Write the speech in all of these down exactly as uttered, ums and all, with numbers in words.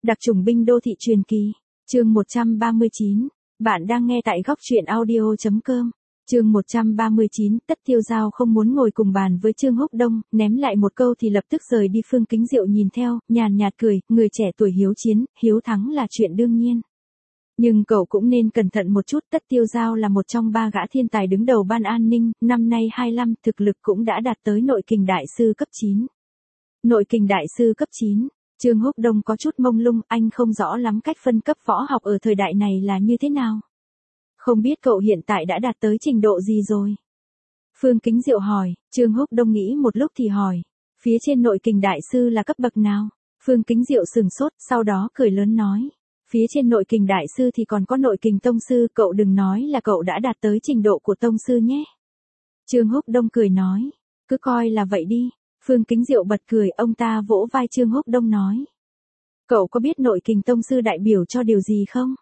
Đặc chủng binh đô thị truyền kỳ. Chương một trăm ba mươi chín. Bạn đang nghe tại góc truyện audio chấm com. Chương một trăm ba mươi chín, Tất Tiêu Giao không muốn ngồi cùng bàn với Trương Húc Đông, ném lại một câu thì lập tức rời đi. Phương Kính Diệu nhìn theo, nhàn nhạt cười, người trẻ tuổi hiếu chiến, hiếu thắng là chuyện đương nhiên. Nhưng cậu cũng nên cẩn thận một chút, Tất Tiêu Giao là một trong ba gã thiên tài đứng đầu ban an ninh, năm nay hai mươi lăm, thực lực cũng đã đạt tới nội kình đại sư cấp chín. Nội kình đại sư cấp chín. Trương Húc Đông có chút mông lung, anh không rõ lắm cách phân cấp võ học ở thời đại này là như thế nào. Không biết cậu hiện tại đã đạt tới trình độ gì rồi? Phương Kính Diệu hỏi. Trương Húc Đông nghĩ một lúc thì hỏi. Phía trên nội kình đại sư là cấp bậc nào? Phương Kính Diệu sừng sốt, sau đó cười lớn nói. Phía trên nội kình đại sư thì còn có nội kình tông sư, cậu đừng nói là cậu đã đạt tới trình độ của tông sư nhé. Trương Húc Đông cười nói. Cứ coi là vậy đi. Phương Kính Diệu bật cười, ông ta vỗ vai Trương Húc Đông nói. Cậu có biết nội kình tông sư đại biểu cho điều gì không?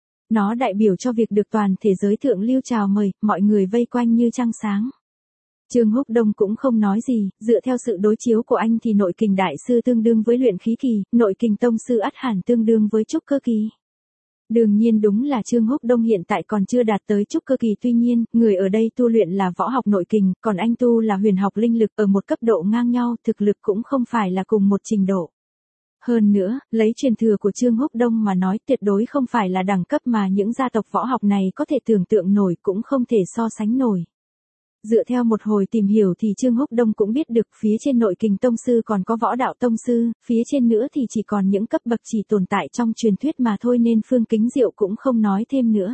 Nó đại biểu cho việc được toàn thế giới thượng lưu chào mời, mọi người vây quanh như trăng sáng. Trương Húc Đông cũng không nói gì, dựa theo sự đối chiếu của anh thì nội kình đại sư tương đương với luyện khí kỳ, nội kình tông sư ắt hẳn tương đương với trúc cơ kỳ. Đương nhiên đúng là Trương Húc Đông hiện tại còn chưa đạt tới trúc cơ kỳ, tuy nhiên, người ở đây tu luyện là võ học nội kình, còn anh tu là huyền học linh lực, ở một cấp độ ngang nhau, thực lực cũng không phải là cùng một trình độ. Hơn nữa, lấy truyền thừa của Trương Húc Đông mà nói, tuyệt đối không phải là đẳng cấp mà những gia tộc võ học này có thể tưởng tượng nổi, cũng không thể so sánh nổi. Dựa theo một hồi tìm hiểu thì Trương Húc Đông cũng biết được phía trên nội kình tông sư còn có võ đạo tông sư, phía trên nữa thì chỉ còn những cấp bậc chỉ tồn tại trong truyền thuyết mà thôi, nên Phương Kính Diệu cũng không nói thêm nữa.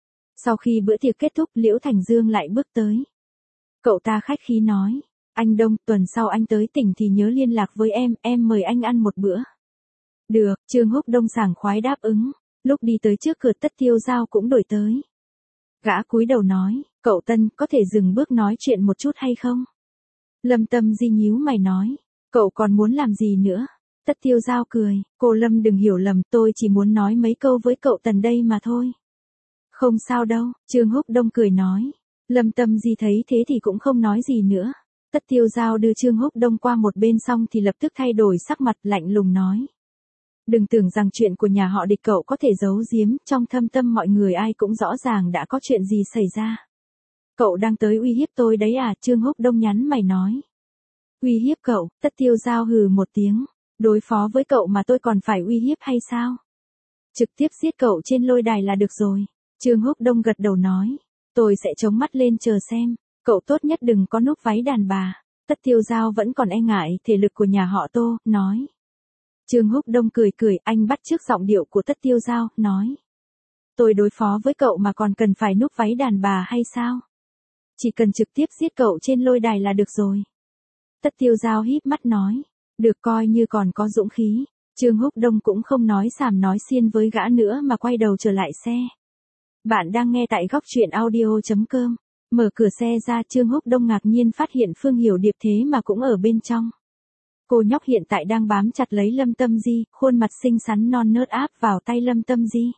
Sau khi bữa tiệc kết thúc, Liễu Thành Dương lại bước tới. Cậu ta khách khí nói, anh Đông, tuần sau anh tới tỉnh thì nhớ liên lạc với em, em mời anh ăn một bữa. Được, Trương Húc Đông sảng khoái đáp ứng, lúc đi tới trước cửa Tất Tiêu Giao cũng đổi tới. Gã cúi đầu nói, cậu Tân, có thể dừng bước nói chuyện một chút hay không? Lâm Tâm Di nhíu mày nói, cậu còn muốn làm gì nữa? Tất Tiêu Giao cười, cô Lâm đừng hiểu lầm, tôi chỉ muốn nói mấy câu với cậu Tần đây mà thôi. Không sao đâu, Trương Húc Đông cười nói. Lâm Tâm Di thấy thế thì cũng không nói gì nữa. Tất Tiêu Giao đưa Trương Húc Đông qua một bên xong thì lập tức thay đổi sắc mặt, lạnh lùng nói. Đừng tưởng rằng chuyện của nhà họ Địch cậu có thể giấu giếm, trong thâm tâm mọi người ai cũng rõ ràng đã có chuyện gì xảy ra. Cậu đang tới uy hiếp tôi đấy à? Trương Húc Đông nhắn mày nói. Uy hiếp cậu? Tất Tiêu Giao hừ một tiếng. Đối phó với cậu mà tôi còn phải uy hiếp hay sao? Trực tiếp giết cậu trên lôi đài là được rồi. Trương Húc Đông gật đầu nói. Tôi sẽ chống mắt lên chờ xem. Cậu tốt nhất đừng có núp váy đàn bà. Tất Tiêu Giao vẫn còn e ngại thể lực của nhà họ Tô, nói. Trương Húc Đông cười cười, anh bắt chước giọng điệu của Tất Tiêu Giao, nói. Tôi đối phó với cậu mà còn cần phải núp váy đàn bà hay sao? Chỉ cần trực tiếp giết cậu trên lôi đài là được rồi. Tất Tiêu Giao híp mắt nói. Được, coi như còn có dũng khí. Trương Húc Đông cũng không nói xàm nói xiên với gã nữa mà quay đầu trở lại xe. Bạn đang nghe tại góc truyện audio chấm com. Mở cửa xe ra, Trương Húc Đông ngạc nhiên phát hiện Phương Hiểu Điệp thế mà cũng ở bên trong. Cô nhóc hiện tại đang bám chặt lấy Lâm Tâm Di, khuôn mặt xinh xắn non nớt áp vào tay Lâm Tâm Di.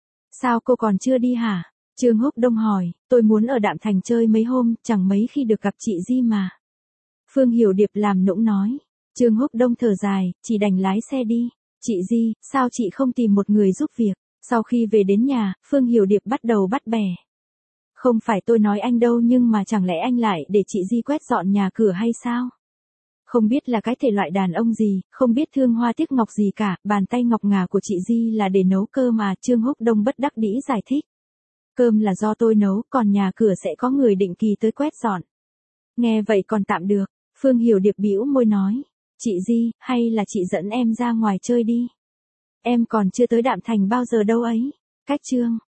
Sao cô còn chưa đi hả? Trương Húc Đông hỏi, tôi muốn ở Đạm Thành chơi mấy hôm, chẳng mấy khi được gặp chị Di mà. Phương Hiểu Điệp làm nũng nói. Trương Húc Đông thở dài, chỉ đành lái xe đi. Chị Di, sao chị không tìm một người giúp việc? Sau khi về đến nhà, Phương Hiểu Điệp bắt đầu bắt bẻ. Không phải tôi nói anh đâu, nhưng mà chẳng lẽ anh lại để chị Di quét dọn nhà cửa hay sao? Không biết là cái thể loại đàn ông gì, không biết thương hoa tiếc ngọc gì cả, bàn tay ngọc ngà của chị Di là để nấu cơm mà. Trương Húc Đông bất đắc dĩ giải thích. Cơm là do tôi nấu, còn nhà cửa sẽ có người định kỳ tới quét dọn. Nghe vậy còn tạm được, Phương Hiểu Điệp bĩu môi nói. Chị Di, hay là chị dẫn em ra ngoài chơi đi. Em còn chưa tới Đạm Thành bao giờ đâu ấy. Cách chương.